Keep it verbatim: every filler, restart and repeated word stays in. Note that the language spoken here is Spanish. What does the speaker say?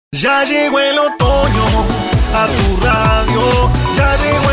Ya llegó el otoño a tu radio, ya llegó